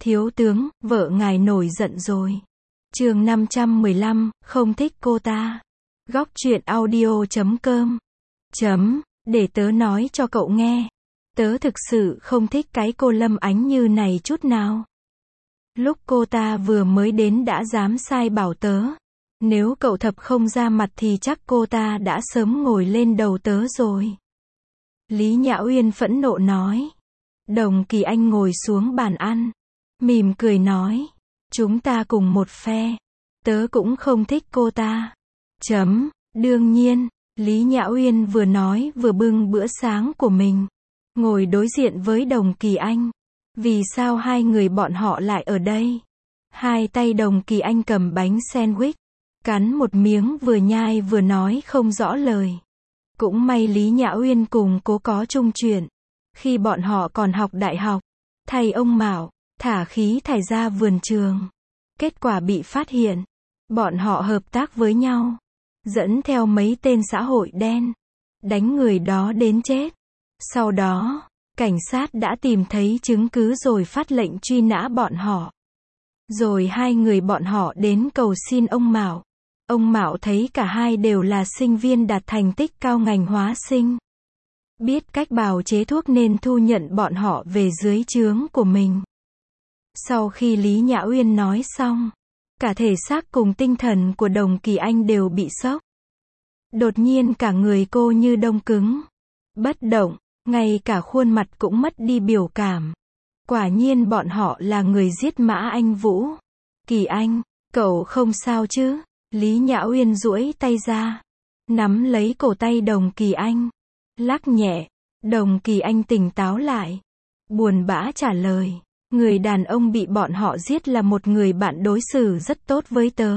Thiếu tướng, vợ ngài nổi giận rồi. Chương 515, không thích cô ta. Góc truyện audio.com. Để tớ nói cho cậu nghe. Tớ thực sự không thích cái cô Lâm Ánh Như này chút nào. Lúc cô ta vừa mới đến đã dám sai bảo tớ. Nếu cậu Thập không ra mặt thì chắc cô ta đã sớm ngồi lên đầu tớ rồi. Lý Nhã Uyên phẫn nộ nói. Đồng Kỳ Anh ngồi xuống bàn ăn. Mỉm cười nói. Chúng ta cùng một phe. Tớ cũng không thích cô ta. Đương nhiên. Lý Nhã Uyên vừa nói vừa bưng bữa sáng của mình. Ngồi đối diện với Đồng Kỳ Anh. Vì sao hai người bọn họ lại ở đây? Hai tay Đồng Kỳ Anh cầm bánh sandwich. Cắn một miếng vừa nhai vừa nói không rõ lời. Cũng may Lý Nhã Uyên cùng Cố có chung chuyện. Khi bọn họ còn học đại học, thầy ông Mạo thả khí thải ra vườn trường. Kết quả bị phát hiện. Bọn họ hợp tác với nhau. Dẫn theo mấy tên xã hội đen. Đánh người đó đến chết. Sau đó, cảnh sát đã tìm thấy chứng cứ rồi phát lệnh truy nã bọn họ. Rồi hai người bọn họ đến cầu xin ông Mạo. Ông Mạo thấy cả hai đều là sinh viên đạt thành tích cao ngành hóa sinh. Biết cách bào chế thuốc nên thu nhận bọn họ về dưới trướng của mình. Sau khi Lý Nhã Uyên nói xong, cả thể xác cùng tinh thần của Đồng Kỳ Anh đều bị sốc. Đột nhiên cả người cô như đông cứng, bất động, ngay cả khuôn mặt cũng mất đi biểu cảm. Quả nhiên bọn họ là người giết Mã Anh Vũ. Kỳ Anh, cậu không sao chứ? Lý Nhã Uyên duỗi tay ra, nắm lấy cổ tay Đồng Kỳ Anh, lắc nhẹ. Đồng Kỳ Anh tỉnh táo lại, buồn bã trả lời. Người đàn ông bị bọn họ giết là một người bạn đối xử rất tốt với tớ.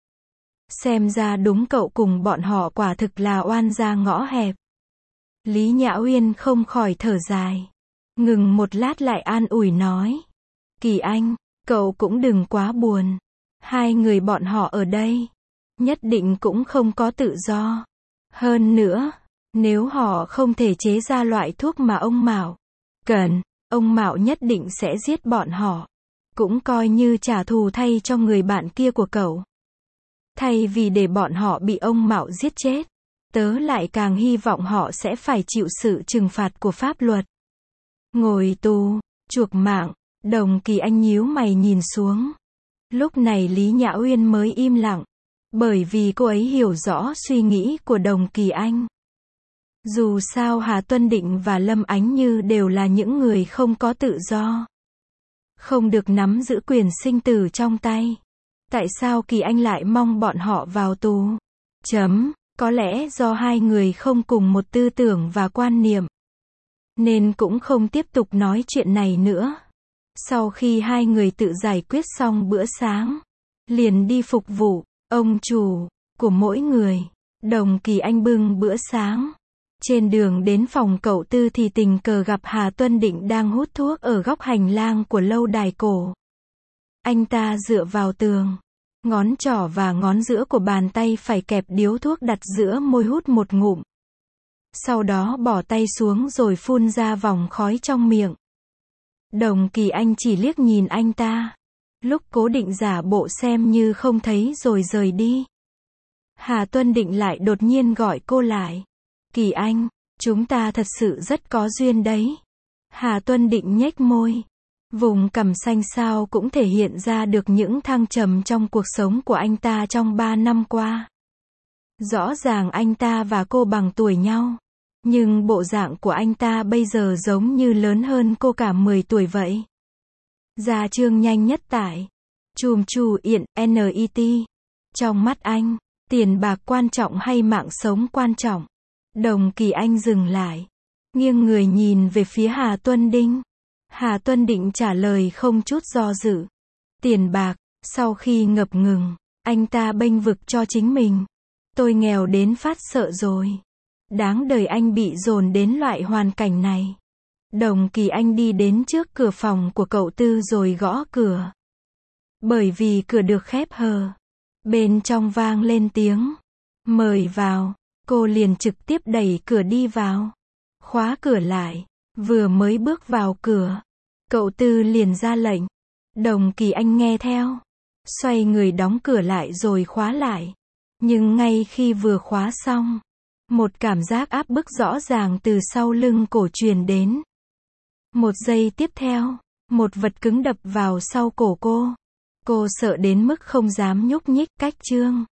Xem ra đúng cậu cùng bọn họ quả thực là oan gia ngõ hẹp. Lý Nhã Uyên không khỏi thở dài. Ngừng một lát lại an ủi nói. Kỳ Anh, cậu cũng đừng quá buồn. Hai người bọn họ ở đây, nhất định cũng không có tự do. Hơn nữa, nếu họ không thể chế ra loại thuốc mà ông Mạo cần, ông Mạo nhất định sẽ giết bọn họ. Cũng coi như trả thù thay cho người bạn kia của cậu. Thay vì để bọn họ bị ông Mạo giết chết, tớ lại càng hy vọng họ sẽ phải chịu sự trừng phạt của pháp luật. Ngồi tù, chuộc mạng. Đồng Kỳ Anh nhíu mày nhìn xuống. Lúc này Lý Nhã Uyên mới im lặng. Bởi vì cô ấy hiểu rõ suy nghĩ của Đồng Kỳ Anh. Dù sao Hà Tuân Định và Lâm Ánh Như đều là những người không có tự do. Không được nắm giữ quyền sinh tử trong tay. Tại sao Kỳ Anh lại mong bọn họ vào tù? Có lẽ do hai người không cùng một tư tưởng và quan niệm. Nên cũng không tiếp tục nói chuyện này nữa. Sau khi hai người tự giải quyết xong bữa sáng, liền đi phục vụ ông chủ của mỗi người. Đồng Kỳ Anh bưng bữa sáng. Trên đường đến phòng cậu Tư thì tình cờ gặp Hà Tuân Định đang hút thuốc ở góc hành lang của lâu đài cổ. Anh ta dựa vào tường. Ngón trỏ và ngón giữa của bàn tay phải kẹp điếu thuốc đặt giữa môi hút một ngụm. Sau đó bỏ tay xuống rồi phun ra vòng khói trong miệng. Đồng Kỳ Anh chỉ liếc nhìn anh ta. Lúc cố định giả bộ xem như không thấy rồi rời đi. Hà Tuân Định lại đột nhiên gọi cô lại. Kỳ Anh, chúng ta thật sự rất có duyên đấy. Hà Tuân Định nhếch môi. Vùng cằm xanh xao cũng thể hiện ra được những thăng trầm trong cuộc sống của anh ta trong 3 năm qua. Rõ ràng anh ta và cô bằng tuổi nhau. Nhưng bộ dạng của anh ta bây giờ giống như lớn hơn cô cả 10 tuổi vậy. Gia chương nhanh nhất tải. Chùm chù yện, NET. Trong mắt anh, tiền bạc quan trọng hay mạng sống quan trọng? Đồng Kỳ Anh dừng lại. Nghiêng người nhìn về phía Hà Tuân Định. Hà Tuân Định trả lời không chút do dự. Tiền bạc. Sau khi ngập ngừng, anh ta bênh vực cho chính mình. Tôi nghèo đến phát sợ rồi. Đáng đời anh bị dồn đến loại hoàn cảnh này. Đồng Kỳ Anh đi đến trước cửa phòng của cậu Tư rồi gõ cửa. Bởi vì cửa được khép hờ. Bên trong vang lên tiếng. Mời vào. Cô liền trực tiếp đẩy cửa đi vào. Khóa cửa lại. Vừa mới bước vào cửa, cậu Tư liền ra lệnh. Đồng Kỳ Anh nghe theo. Xoay người đóng cửa lại rồi khóa lại. Nhưng ngay khi vừa khóa xong, một cảm giác áp bức rõ ràng từ sau lưng cổ truyền đến. Một giây tiếp theo, một vật cứng đập vào sau cổ cô. Cô sợ đến mức không dám nhúc nhích. Cách chương